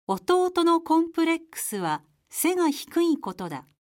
弟のコンプレックスは背が低いことだ。